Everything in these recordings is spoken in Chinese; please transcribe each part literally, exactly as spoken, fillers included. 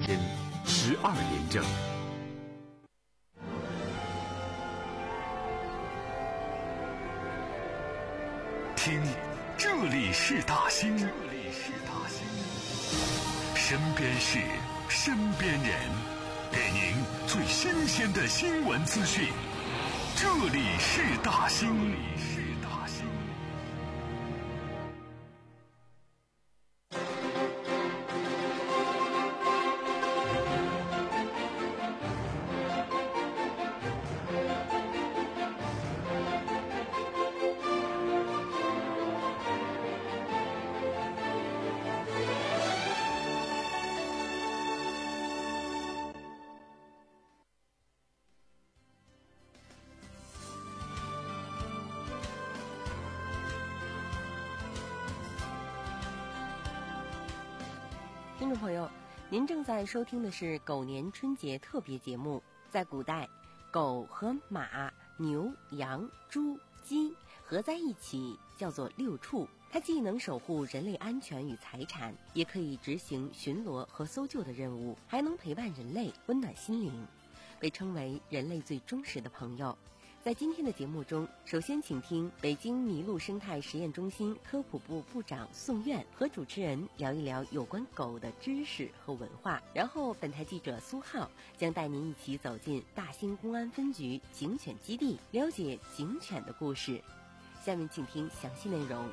篇十二连政。 听，这里是大兴，这里是大兴，身边事，身边人，给您最新鲜的新闻资讯。这里是大兴，这里是大兴。 听众朋友，您正在收听的是狗年春节特别节目。在古代，狗和马、牛、羊、猪、鸡合在一起叫做六畜，它既能守护人类安全与财产，也可以执行巡逻和搜救的任务，还能陪伴人类，温暖心灵，被称为人类最忠实的朋友。在今天的节目中，首先请听北京麋鹿生态实验中心科普部部长宋苑和主持人聊一聊有关狗的知识和文化，然后本台记者苏浩将带您一起走进大兴公安分局警犬基地，了解警犬的故事。下面请听详细内容。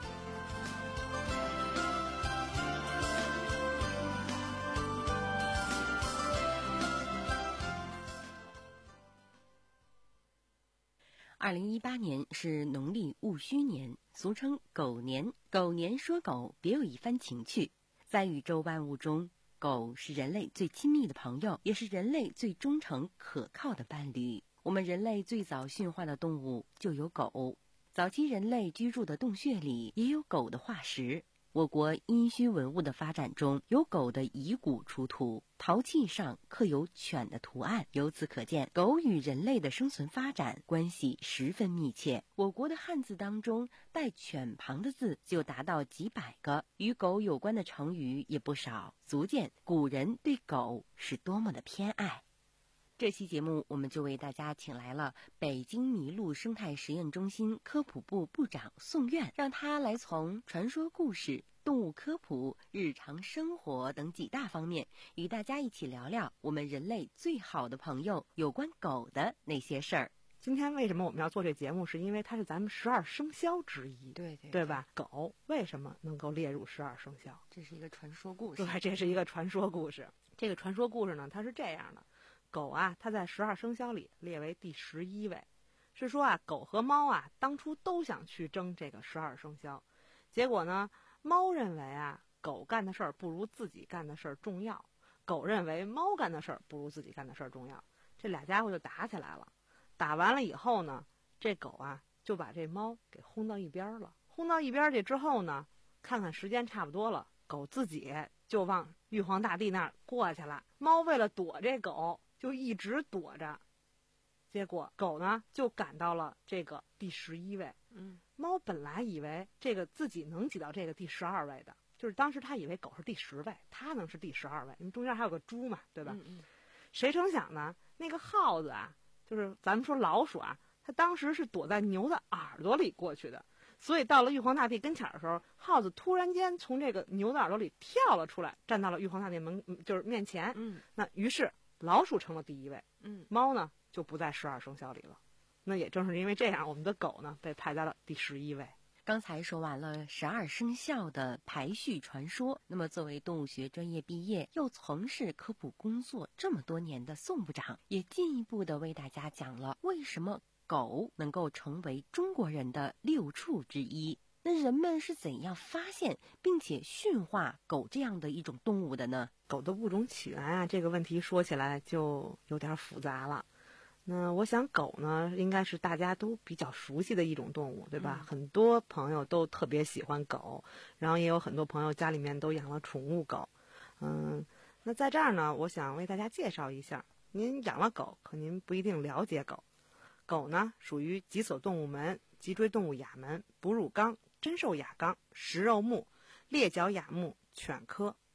二零一八年是农历戊戌年，俗称狗年。狗年说狗，别有一番情趣。在宇宙万物中，狗是人类最亲密的朋友，也是人类最忠诚可靠的伴侣。我们人类最早驯化的动物就有狗，早期人类居住的洞穴里也有狗的化石。我国殷墟文物的发展中，有狗的遗骨出土，陶器上刻有犬的图案，由此可见，狗与人类的生存发展关系十分密切。我国的汉字当中带犬旁的字就达到几百个，与狗有关的成语也不少，足见古人对狗是多么的偏爱。这期节目我们就为大家请来了北京麋鹿生态实验中心科普部部长宋苑，让他来从传说故事、动物科普、日常生活等几大方面与大家一起聊聊我们人类最好的朋友有关狗的那些事儿。 今天为什么我们要做这节目，是因为它是咱们十二生肖之一， 对对对吧？狗为什么能够列入十二生肖？ 这是一个传说故事。 对，这是一个传说故事。这个传说故事呢，它是这样的：狗啊，它在十二生肖里列为第十一位，是说啊，狗和猫啊，当初都想去争这个十二生肖，结果呢，猫认为啊，狗干的事儿不如自己干的事儿重要，狗认为猫干的事儿不如自己干的事儿重要，这俩家伙就打起来了。打完了以后呢，这狗啊就把这猫给轰到一边了。轰到一边去之后呢，看看时间差不多了，狗自己就往玉皇大帝那儿过去了。猫为了躲这狗，就一直躲着，结果狗呢就赶到了这个第十一位。嗯，猫本来以为这个自己能挤到这个第十二位的，就是当时他以为狗是第十位，他能是第十二位，因为中间还有个猪嘛，对吧？嗯嗯。谁成想呢？那个耗子啊，就是咱们说老鼠啊，它当时是躲在牛的耳朵里过去的，所以到了玉皇大帝跟前的时候，耗子突然间从这个牛的耳朵里跳了出来，站到了玉皇大帝门，就是面前。嗯，那于是老鼠成了第一位，嗯，猫呢就不在十二生肖里了。那也正是因为这样，我们的狗呢被排在了第十一位。 刚才说完了十二生肖的排序传说，那么作为动物学专业毕业又从事科普工作这么多年的宋部长，也进一步的为大家讲了为什么狗能够成为中国人的六畜之一。那人们是怎样发现并且驯化狗这样的一种动物的呢？ 狗的物种起源啊，这个问题说起来就有点复杂了。那我想狗呢，应该是大家都比较熟悉的一种动物，对吧？嗯、很多朋友都特别喜欢狗，然后也有很多朋友家里面都养了宠物狗。嗯，那在这儿呢，我想为大家介绍一下，您养了狗，可您不一定了解狗。狗呢，属于脊索动物门、脊椎动物亚门、哺乳纲、真兽亚纲、食肉目、裂角亚目犬科。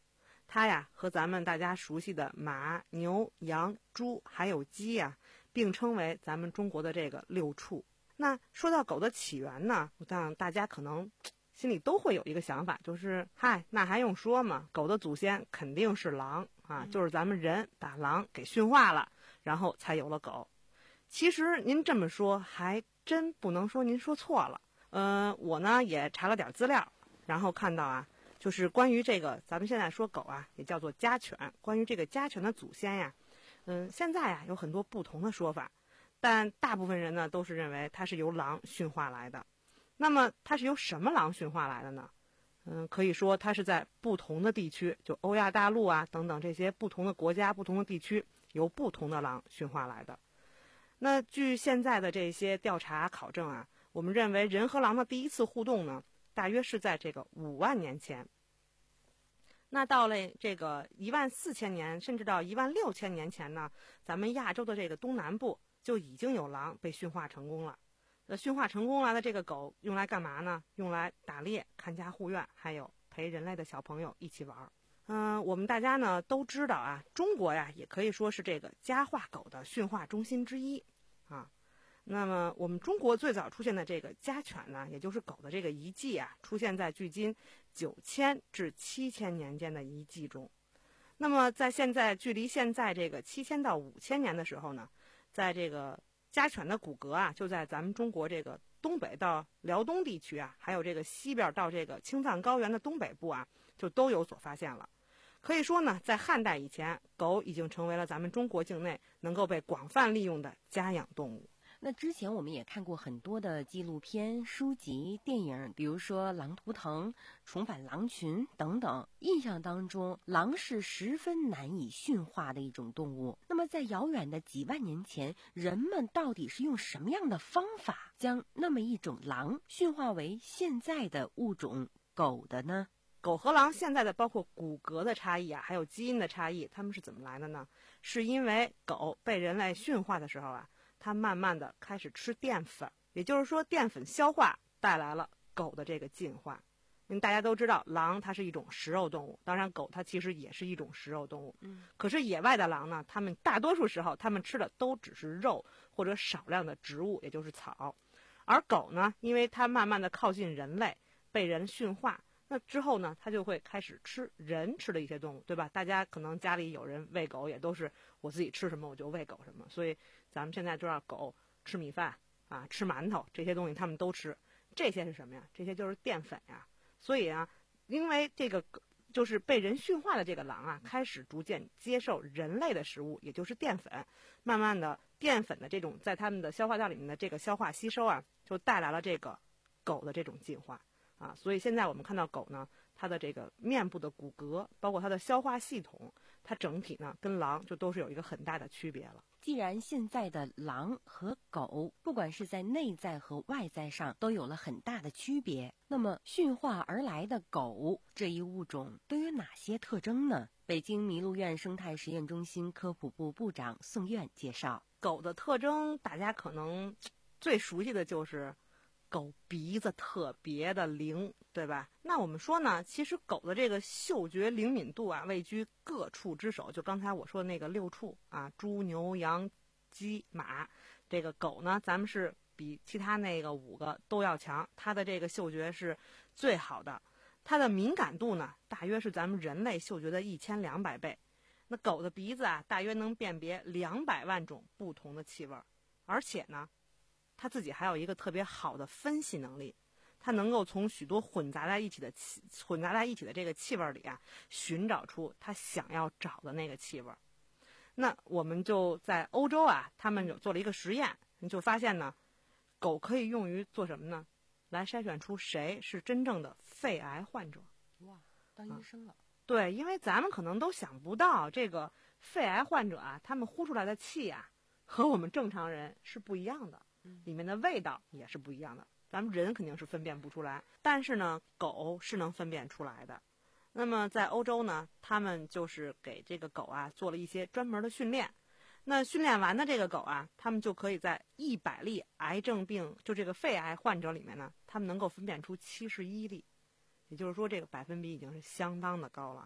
它呀和咱们大家熟悉的马、牛、羊、猪还有鸡呀并称为咱们中国的这个六畜。那说到狗的起源呢，我想大家可能心里都会有一个想法，就是嗨，那还用说吗？狗的祖先肯定是狼啊，就是咱们人把狼给驯化了，然后才有了狗。其实您这么说还真不能说您说错了。嗯、呃，我呢也查了点资料，然后看到啊，就是关于这个咱们现在说狗啊也叫做家犬，关于这个家犬的祖先呀，嗯，现在呀有很多不同的说法，但大部分人呢都是认为它是由狼驯化来的。那么它是由什么狼驯化来的呢？嗯，可以说它是在不同的地区，就欧亚大陆啊等等这些不同的国家、不同的地区，由不同的狼驯化来的。那据现在的这些调查考证啊，我们认为人和狼的第一次互动呢，大约是在这个五万年前。那到了这个一万四千年，甚至到一万六千年前呢，咱们亚洲的这个东南部就已经有狼被驯化成功了。那驯化成功了的这个狗用来干嘛呢？用来打猎、看家护院，还有陪人类的小朋友一起玩。嗯、呃，我们大家呢都知道啊，中国呀也可以说是这个家化狗的驯化中心之一啊。那么我们中国最早出现的这个家犬呢，也就是狗的这个遗迹啊，出现在距今九千至七千年间的遗迹中。那么在现在距离现在这个七千到五千年的时候呢，在这个家犬的骨骼啊，就在咱们中国这个东北到辽东地区啊，还有这个西边到这个青藏高原的东北部啊，就都有所发现了。可以说呢，在汉代以前，狗已经成为了咱们中国境内能够被广泛利用的家养动物。 那之前我们也看过很多的纪录片、书籍、电影，比如说《狼图腾》《重返狼群》等等。印象当中，狼是十分难以驯化的一种动物。那么在遥远的几万年前，人们到底是用什么样的方法将那么一种狼驯化为现在的物种狗的呢？ 狗和狼现在的包括骨骼的差异啊，还有基因的差异，它们是怎么来的呢？是因为狗被人类驯化的时候啊，它慢慢的开始吃淀粉，也就是说淀粉消化带来了狗的这个进化。因为大家都知道狼它是一种食肉动物，当然狗它其实也是一种食肉动物。嗯，可是野外的狼呢，它们大多数时候它们吃的都只是肉或者少量的植物，也就是草。而狗呢，因为它慢慢的靠近人类，被人驯化，那之后呢，它就会开始吃人吃的一些动物，对吧？大家可能家里有人喂狗，也都是我自己吃什么我就喂狗什么。所以咱们现在知道狗吃米饭啊，吃馒头这些东西它们都吃。这些是什么呀？这些就是淀粉呀。所以啊，因为这个就是被人驯化的这个狼啊，开始逐渐接受人类的食物，也就是淀粉。慢慢的，淀粉的这种在它们的消化道里面的这个消化吸收啊，就带来了这个狗的这种进化。啊，所以现在我们看到狗呢，它的这个面部的骨骼，包括它的消化系统，它整体呢跟狼就都是有一个很大的区别了。 既然现在的狼和狗，不管是在内在和外在上都有了很大的区别，那么驯化而来的狗这一物种都有哪些特征呢？北京麋鹿院生态实验中心科普部部长宋苑介绍， 狗的特征大家可能最熟悉的就是狗鼻子特别的灵，对吧？那我们说呢，其实狗的这个嗅觉灵敏度啊，位居各畜之首。就刚才我说的那个六畜啊，猪、牛、羊、鸡、马，这个狗呢，咱们是比其他那个五个都要强，它的这个嗅觉是最好的。它的敏感度呢，大约是咱们人类嗅觉的一千两百倍。那狗的鼻子啊，大约能辨别两百万种不同的气味，而且呢，它自己还有一个特别好的分析能力，它能够从许多混杂在一起的气混杂在一起的这个气味里啊，寻找出它想要找的那个气味。那我们就在欧洲啊，他们有做了一个实验，就发现呢，狗可以用于做什么呢？来筛选出谁是真正的肺癌患者。 哇，当医生了。啊， 对，因为咱们可能都想不到，这个肺癌患者啊，他们呼出来的气啊，和我们正常人是不一样的。里面的味道也是不一样的，咱们人肯定是分辨不出来，但是呢，狗是能分辨出来的。那么在欧洲呢，他们就是给这个狗啊做了一些专门的训练。那训练完的这个狗啊，他们就可以在一百例癌症病，就这个肺癌患者里面呢，他们能够分辨出七十一例，也就是说这个百分比已经是相当的高了啊。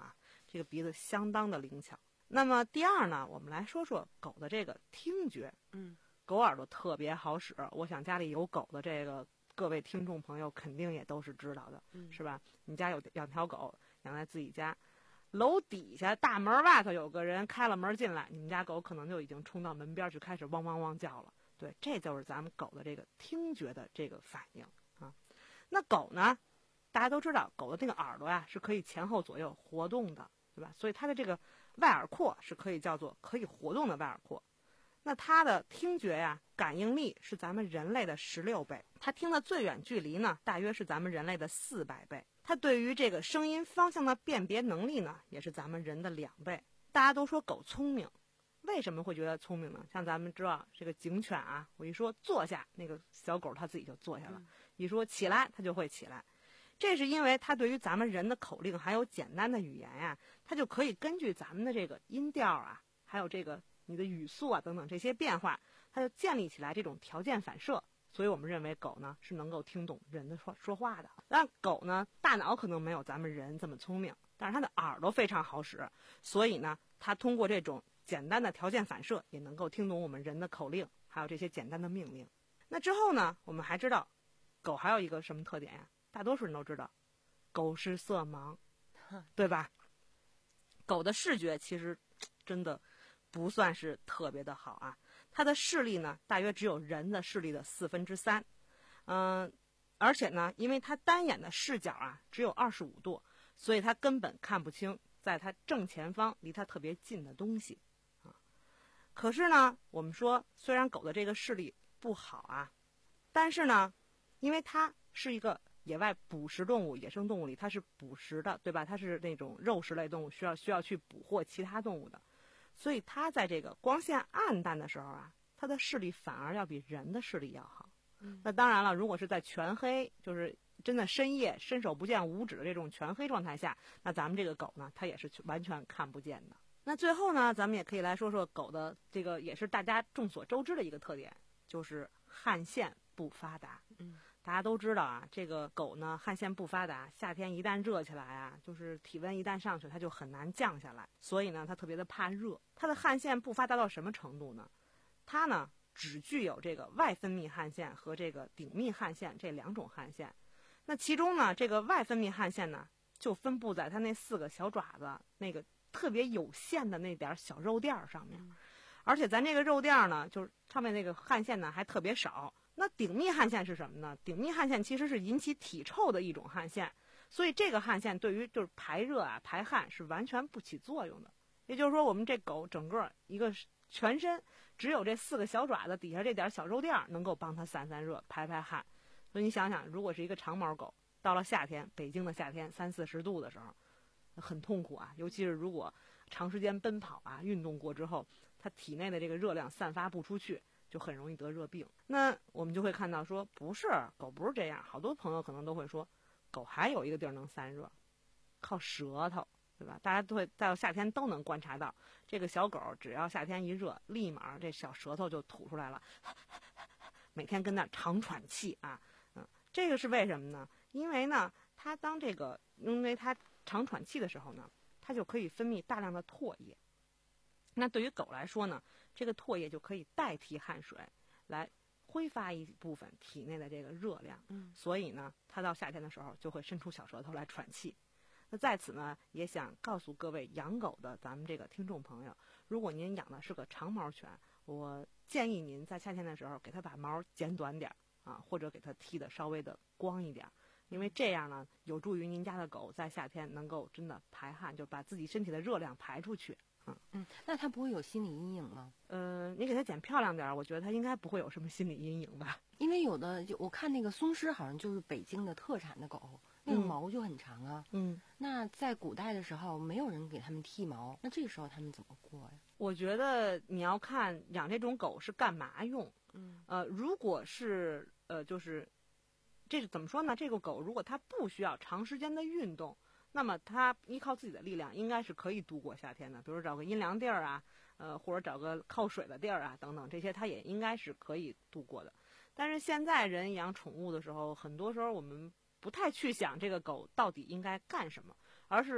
这个鼻子相当的灵巧。那么第二呢，我们来说说狗的这个听觉。 嗯， 狗耳朵特别好使，我想家里有狗的这个各位听众朋友肯定也都是知道的， 嗯、 是吧？你家有养条狗，养在自己家，楼底下大门外头有个人开了门进来，你们家狗可能就已经冲到门边去开始汪汪汪叫了。对，这就是咱们狗的这个听觉的这个反应啊。那狗呢，大家都知道，狗的这个耳朵呀是可以前后左右活动的，对吧？所以它的这个外耳廓是可以叫做可以活动的外耳廓。那它的听觉呀，感应力是咱们人类的十六倍，它听的最远距离呢，大约是咱们人类的四百倍。它对于这个声音方向的辨别能力呢，也是咱们人的两倍。大家都说狗聪明，为什么会觉得聪明呢？像咱们知道这个警犬啊，我一说坐下，那个小狗它自己就坐下了；一说起来，它就会起来。这是因为它对于咱们人的口令还有简单的语言呀、啊，它就可以根据咱们的这个音调啊，还有这个你的语速啊等等这些变化，它就建立起来这种条件反射。所以我们认为狗呢是能够听懂人的说说话的。但狗呢大脑可能没有咱们人这么聪明，但是它的耳朵非常好使，所以呢它通过这种简单的条件反射也能够听懂我们人的口令，还有这些简单的命令。那之后呢，我们还知道狗还有一个什么特点呀？大多数人都知道，狗是色盲，对吧？狗的视觉其实真的不算是特别的好啊，它的视力呢大约只有人的视力的四分之三，嗯，而且呢，因为它单眼的视角啊只有二十五度，所以它根本看不清在它正前方离它特别近的东西啊。可是呢，我们说虽然狗的这个视力不好啊，但是呢，因为它是一个野外捕食动物，野生动物里它是捕食的，对吧？它是那种肉食类动物，需要需要去捕获其他动物的，所以它在这个光线暗淡的时候啊，它的视力反而要比人的视力要好。嗯、那当然了，如果是在全黑，就是真的深夜伸手不见五指的这种全黑状态下，那咱们这个狗呢，它也是完全看不见的。那最后呢，咱们也可以来说说狗的这个也是大家众所周知的一个特点，就是汗腺不发达。嗯。大家都知道啊，这个狗呢汗腺不发达，夏天一旦热起来啊，就是体温一旦上去，它就很难降下来，所以呢它特别的怕热。它的汗腺不发达到什么程度呢？它呢只具有这个外分泌汗腺和这个顶泌汗腺这两种汗腺。那其中呢，这个外分泌汗腺呢就分布在它那四个小爪子那个特别有限的那点小肉垫上面，而且咱这个肉垫呢，就是上面那个汗腺呢还特别少。那顶泌汗腺是什么呢？顶泌汗腺其实是引起体臭的一种汗腺，所以这个汗腺对于就是排热啊、排汗是完全不起作用的。也就是说，我们这狗整个一个全身只有这四个小爪子底下这点小肉垫能够帮它散散热、排排汗。所以你想想，如果是一个长毛狗，到了夏天，北京的夏天三四十度的时候，很痛苦啊。尤其是如果长时间奔跑啊、运动过之后，它体内的这个热量散发不出去，就很容易得热病。那我们就会看到说，不是狗不是这样，好多朋友可能都会说，狗还有一个地儿能散热，靠舌头，对吧？大家都会到夏天都能观察到，这个小狗只要夏天一热，立马这小舌头就吐出来了，每天跟那长喘气啊，嗯，这个是为什么呢？因为呢，它当这个，因为它长喘气的时候呢，它就可以分泌大量的唾液。那对于狗来说呢，这个唾液就可以代替汗水，来挥发一部分体内的这个热量。嗯，所以呢，它到夏天的时候就会伸出小舌头来喘气。那在此呢，也想告诉各位养狗的咱们这个听众朋友，如果您养的是个长毛犬，我建议您在夏天的时候给它把毛剪短点啊，或者给它剃得稍微的光一点。因为这样呢，有助于您家的狗在夏天能够真的排汗，就把自己身体的热量排出去。嗯嗯，那它不会有心理阴影吗？ 呃，你给它剪漂亮点儿，我觉得它应该不会有什么心理阴影吧。 因为有的就我看那个松狮好像就是北京的特产的狗，那个毛就很长啊。 嗯， 那在古代的时候没有人给他们剃毛，那这个时候他们怎么过呀？ 我觉得你要看养这种狗是干嘛用。 嗯， 呃，如果是呃，就是这是怎么说呢？这个狗如果它不需要长时间的运动，那么它依靠自己的力量应该是可以度过夏天的，比如找个阴凉地儿啊，呃，或者找个靠水的地儿啊，等等，这些它也应该是可以度过的。但是现在人养宠物的时候，很多时候我们不太去想这个狗到底应该干什么，而是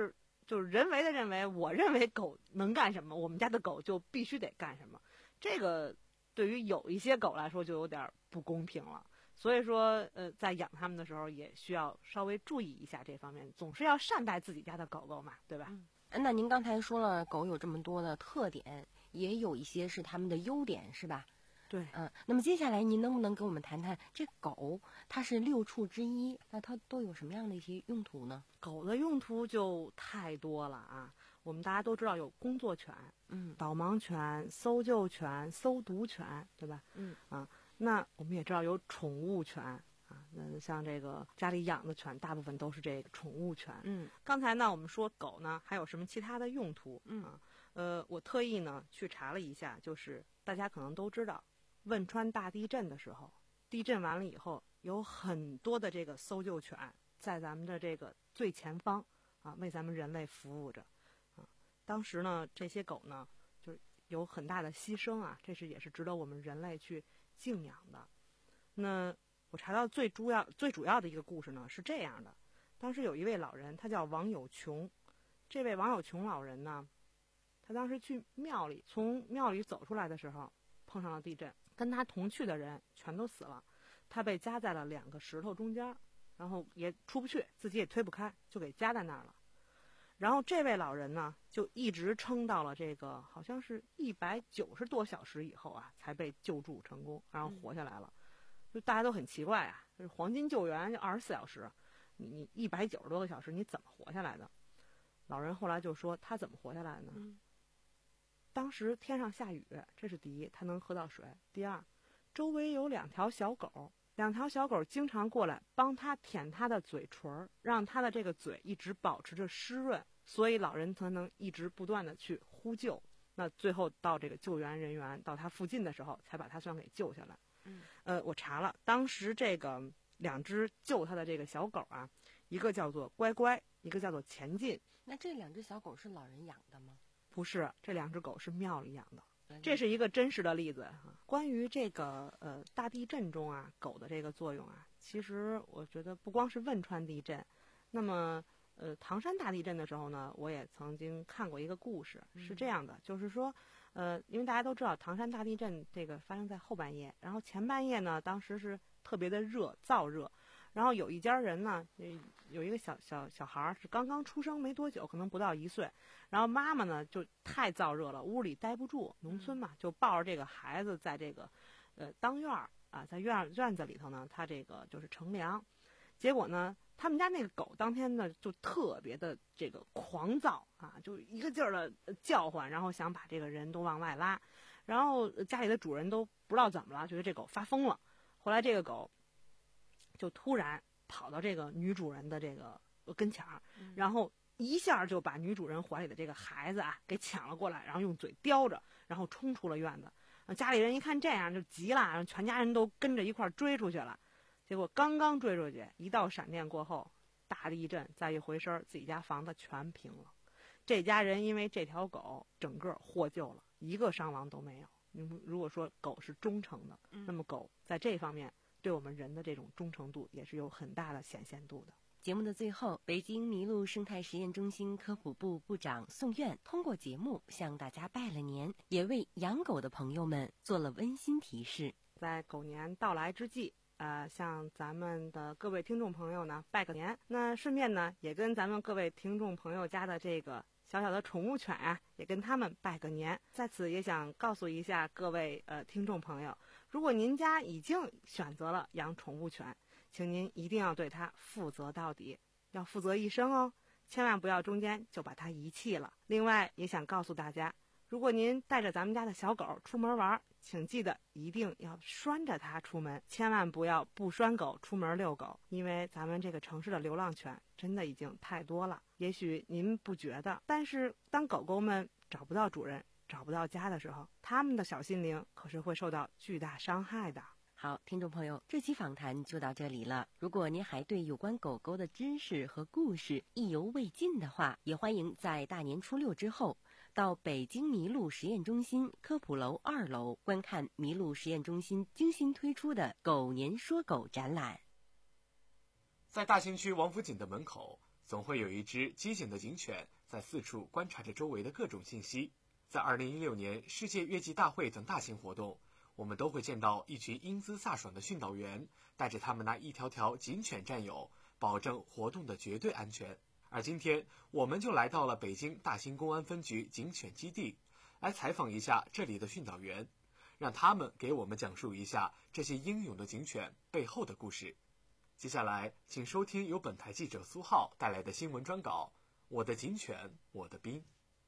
就是人为的认为，我认为狗能干什么，我们家的狗就必须得干什么。这个对于有一些狗来说就有点不公平了。所以说，呃，在养它们的时候也需要稍微注意一下这方面，总是要善待自己家的狗狗嘛，对吧？ 嗯，那您刚才说了，狗有这么多的特点，也有一些是它们的优点，是吧？ 对， 嗯，那么接下来您能不能跟我们谈谈，这狗它是六畜之一，那它都有什么样的一些用途呢？ 狗的用途就太多了啊！我们大家都知道有工作犬， 嗯， 导盲犬、搜救犬、搜毒犬，对吧？ 嗯啊，那我们也知道有宠物犬啊，那像这个家里养的犬，大部分都是这个宠物犬。 嗯， 刚才呢，我们说狗呢还有什么其他的用途？ 嗯啊，呃，我特意呢去查了一下，就是大家可能都知道，汶川大地震的时候，地震完了以后，有很多的这个搜救犬在咱们的这个最前方啊，为咱们人类服务着啊。当时呢，这些狗呢，就是有很大的牺牲啊，这是也是值得我们人类去敬仰的。那我查到最主要最主要的一个故事呢是这样的：当时有一位老人，他叫王有琼。这位王有琼老人呢，他当时去庙里，从庙里走出来的时候，碰上了地震，跟他同去的人全都死了，他被夹在了两个石头中间，然后也出不去，自己也推不开，就给夹在那儿了。然后这位老人呢，就一直撑到了这个好像是一百九十多小时以后啊，才被救助成功，然后活下来了。嗯、就大家都很奇怪啊，就是黄金救援就二十四小时，你你一百九十多个小时，你怎么活下来的？老人后来就说他怎么活下来呢？嗯、当时天上下雨，这是第一，他能喝到水；第二，周围有两条小狗。两条小狗经常过来帮他舔他的嘴唇，让他的这个嘴一直保持着湿润，所以老人才能一直不断的去呼救。那最后到这个救援人员到他附近的时候，才把他算给救下来。 嗯， 呃，我查了，当时这个两只救他的这个小狗啊，一个叫做乖乖，一个叫做前进。 那这两只小狗是老人养的吗？ 不是，这两只狗是庙里养的。这是一个真实的例子哈。关于这个呃大地震中啊狗的这个作用啊，其实我觉得不光是汶川地震，那么呃唐山大地震的时候呢，我也曾经看过一个故事，是这样的，嗯、就是说呃因为大家都知道唐山大地震这个发生在后半夜，然后前半夜呢当时是特别的热，燥热。然后有一家人呢，有一个小小小孩是刚刚出生没多久，可能不到一岁。然后妈妈呢就太燥热了，屋里待不住，农村嘛，就抱着这个孩子在这个呃当院儿啊，在院院子里头呢，他这个就是乘凉。结果呢，他们家那个狗当天呢就特别的这个狂躁啊，就一个劲儿的叫唤，然后想把这个人都往外拉。然后家里的主人都不知道怎么了，觉得这狗发疯了。后来这个狗就突然跑到这个女主人的这个跟前儿，然后一下就把女主人怀里的这个孩子啊给抢了过来，然后用嘴叼着，然后冲出了院子。家里人一看这样就急了，然后全家人都跟着一块儿追出去了。结果刚刚追出去，一道闪电过后，大地震，再一回身，自己家房子全平了。这家人因为这条狗整个获救了，一个伤亡都没有。如果说狗是忠诚的，那么狗在这方面对我们人的这种忠诚度也是有很大的显现度的。 节目的最后，北京麋鹿生态实验中心科普部部长宋苑通过节目向大家拜了年，也为养狗的朋友们做了温馨提示。 在狗年到来之际，呃，向咱们的各位听众朋友呢拜个年。那顺便呢，也跟咱们各位听众朋友家的这个小小的宠物犬啊，也跟他们拜个年。在此也想告诉一下各位呃听众朋友，如果您家已经选择了养宠物犬，请您一定要对它负责到底，要负责一生哦，千万不要中间就把它遗弃了。另外也想告诉大家，如果您带着咱们家的小狗出门玩，请记得一定要拴着它出门，千万不要不拴狗出门遛狗，因为咱们这个城市的流浪犬真的已经太多了。也许您不觉得，但是当狗狗们找不到主人，找不到家的时候，它们的小心灵可是会受到巨大伤害的。 好，听众朋友，这期访谈就到这里了。如果您还对有关狗狗的知识和故事意犹未尽的话，也欢迎在大年初六之后到北京麋鹿实验中心科普楼二楼观看麋鹿实验中心精心推出的狗年说狗展览。 在大兴区王府井的门口，总会有一只机警的警犬在四处观察着周围的各种信息。在二零一六年世界越级大会等大型活动，我们都会见到一群英姿飒爽的训导员带着他们那一条条警犬战友，保证活动的绝对安全。而今天我们就来到了北京大兴公安分局警犬基地，来采访一下这里的训导员，让他们给我们讲述一下这些英勇的警犬背后的故事。接下来请收听由本台记者苏浩带来的新闻专稿，我的警犬我的兵。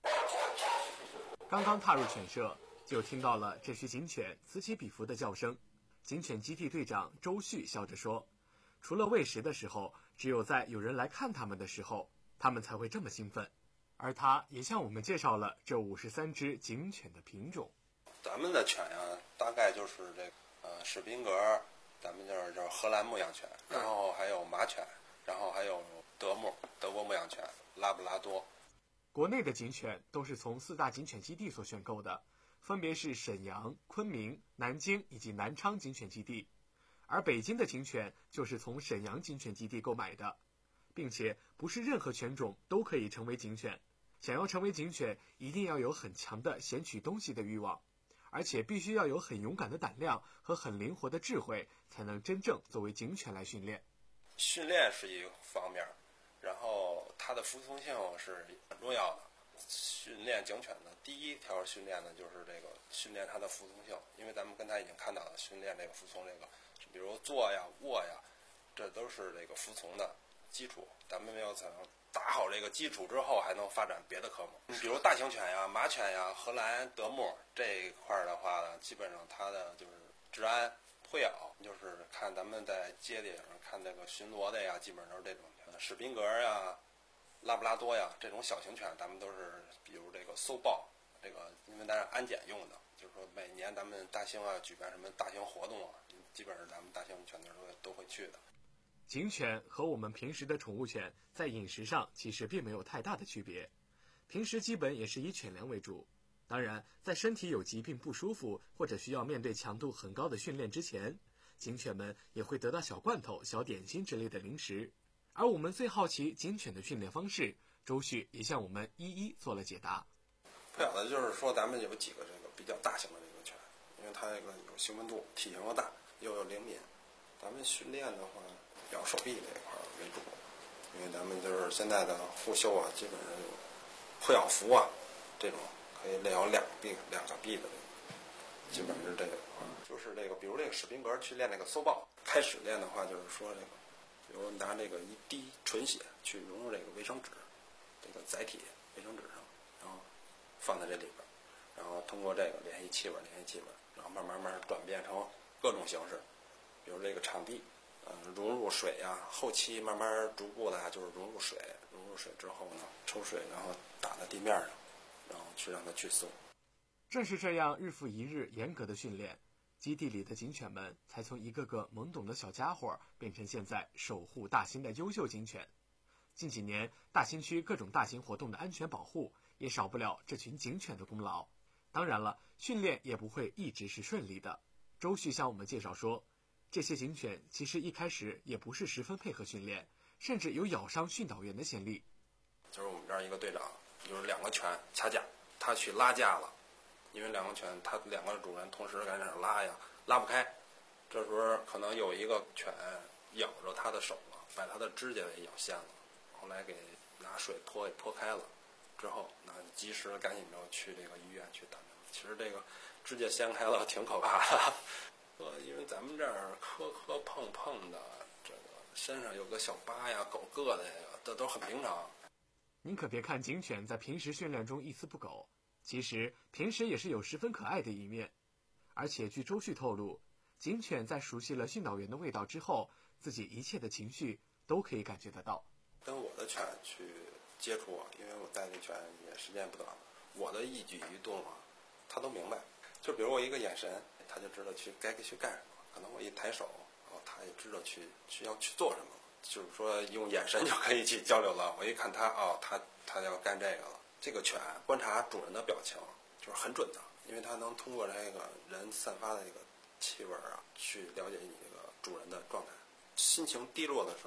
刚刚踏入犬舍，就听到了这群警犬此起彼伏的叫声。警犬基地队长周旭笑着说，除了喂食的时候，只有在有人来看他们的时候，他们才会这么兴奋。而他也向我们介绍了这五十三只警犬的品种。 咱们的犬呀，大概就是这个呃史宾格，咱们就是就是荷兰牧羊犬，然后还有马犬，然后还有德牧德国牧羊犬，拉布拉多。 国内的警犬都是从四大警犬基地所选购的，分别是沈阳、昆明、南京以及南昌警犬基地。而北京的警犬就是从沈阳警犬基地购买的，并且不是任何犬种都可以成为警犬。想要成为警犬，一定要有很强的衔取东西的欲望，而且必须要有很勇敢的胆量和很灵活的智慧，才能真正作为警犬来训练。 训练是一个方面，然后它的服从性是很重要的。训练警犬的第一条训练呢，就是这个训练它的服从性，因为咱们刚才已经看到了，训练这个服从这个，比如坐呀、卧呀，这都是这个服从的基础。咱们要想打好这个基础之后，还能发展别的科目。你比如大型犬呀、马犬呀、荷兰德牧这一块的话呢，基本上它的就是治安、会咬，就是看咱们在街里上看那个巡逻的呀，基本上都是这种史宾格呀、拉布拉多呀，这种小型犬，咱们都是比如这个搜报，这个因为咱是安检用的，就是说每年咱们大兴啊举办什么大型活动啊，基本上咱们大兴犬队都会都会去的。 警犬和我们平时的宠物犬在饮食上其实并没有太大的区别，平时基本也是以犬粮为主。当然，在身体有疾病不舒服或者需要面对强度很高的训练之前，警犬们也会得到小罐头、小点心之类的零食。而我们最好奇警犬的训练方式，周旭也向我们一一做了解答。 不晓得就是说咱们有几个这个比较大型的这个犬，因为它这个有兴奋度，体型又大，又有灵敏。咱们训练的话，咬手臂这一块为主，因为咱们就是现在的护袖啊，基本上有会咬服啊，这种可以练好两臂两个臂的，基本上是这个。就是这个，比如这个史宾格去练那个搜报，开始练的话，就是说这个。比如拿这个一滴纯血去融入这个卫生纸，这个载体卫生纸上，然后放在这里边，然后通过这个联系气味，联系气味，然后慢慢慢转变成各种形式，比如这个场地，呃，融入水呀、啊，后期慢慢逐步的就是融入水，融入水之后呢，抽水，然后打在地面上，然后去让它去搜。 正是这样日复一日严格的训练，基地里的警犬们才从一个个懵懂的小家伙变成现在守护大兴的优秀警犬。近几年，大兴区各种大型活动的安全保护也少不了这群警犬的功劳。当然了，训练也不会一直是顺利的。周旭向我们介绍说，这些警犬其实一开始也不是十分配合训练，甚至有咬伤训导员的先例。 就是我们这儿一个队长，就是两个犬掐架，他去拉架了。因为两个犬，它两个主人同时在那儿拉呀，拉不开，这时候可能有一个犬咬着它的手了，把它的指甲给咬陷了，后来给拿水泼给泼开了，之后那及时赶紧就去这个医院去打针。其实这个指甲掀开了挺可怕的，呃，因为咱们这儿磕磕碰碰的，这个身上有个小疤呀、狗硌的呀，这都很平常。 您可别看警犬在平时训练中一丝不苟，其实平时也是有十分可爱的一面。而且据周旭透露，警犬在熟悉了训导员的味道之后，自己一切的情绪都可以感觉得到。 跟我的犬去接触啊，因为我带的犬也时间不短，我的一举一动啊，它都明白。就比如我一个眼神，它就知道去该去干什么。可能我一抬手，哦，它也知道去需要去做什么。就是说用眼神就可以去交流了。我一看它，哦，它它要干这个了。这个犬观察主人的表情就是很准的，因为它能通过这个人散发的这个气味啊，去了解你这个主人的状态。心情低落的时候，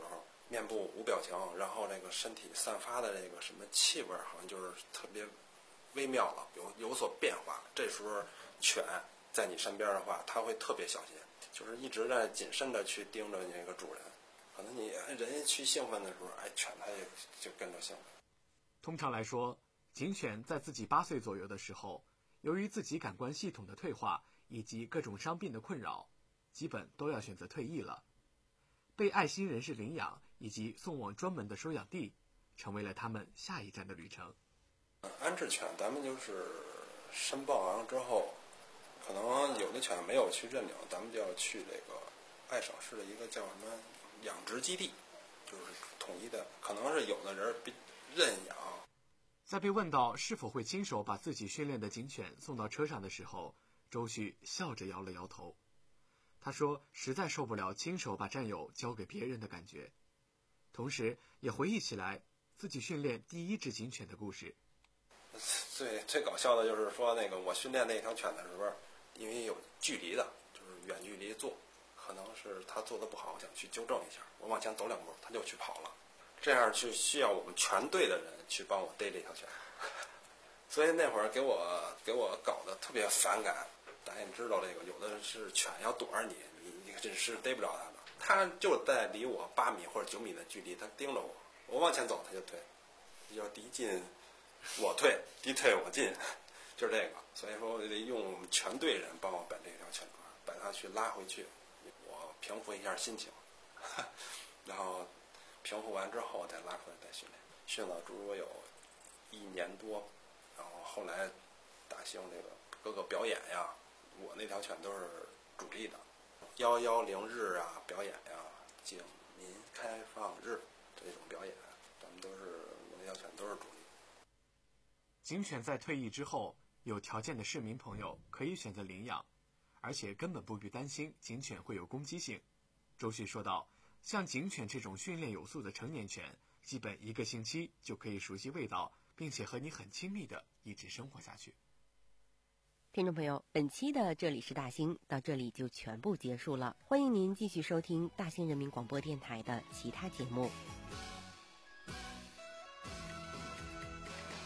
面部无表情，然后这个身体散发的这个什么气味，好像就是特别微妙了，有有所变化。这时候犬在你身边的话，它会特别小心，就是一直在谨慎的去盯着那个主人。可能你人去兴奋的时候，哎，犬它也就跟着兴奋。 通常来说，警犬在自己八岁左右的时候，由于自己感官系统的退化以及各种伤病的困扰，基本都要选择退役了。被爱心人士领养以及送往专门的收养地，成为了他们下一站的旅程。 安置犬咱们就是申报完之后，可能有的犬没有去认领，咱们就要去这个爱省市的一个叫什么养殖基地，就是统一的，可能是有的人认养。 在被问到是否会亲手把自己训练的警犬送到车上的时候，周旭笑着摇了摇头。他说实在受不了亲手把战友交给别人的感觉，同时也回忆起来自己训练第一只警犬的故事。 最最搞笑的就是说，那个我训练那条犬的时候，因为有距离的，就是远距离做，可能是他做的不好，我想去纠正一下，我往前走两步，他就去跑了。这样就需要我们全队的人去帮我逮这条犬，所以那会儿给我给我搞得特别反感。大家也知道，这个有的是犬要躲着你，你你真是逮不着它的。它就在离我八米或者九米的距离，它盯着我，我往前走它就退，要敌进我退，敌退我进，就是这个。所以说我得用我们全队人帮我把这条犬把它去拉回去，我平复一下心情，然后平复完之后再拉回来再训练。训了猪有一年多，然后后来大兴这个各个表演呀，我那条犬都是主力的，幺幺零日啊表演呀，警民开放日这种表演，咱们都是我那条犬都是主力。 警犬在退役之后，有条件的市民朋友可以选择领养，而且根本不必担心警犬会有攻击性。周旭说道，像警犬这种训练有素的成年犬，基本一个星期就可以熟悉味道，并且和你很亲密的一直生活下去。 听众朋友，本期的这里是大兴到这里就全部结束了，欢迎您继续收听大兴人民广播电台的其他节目。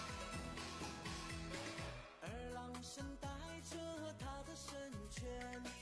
二郎神带着他的神犬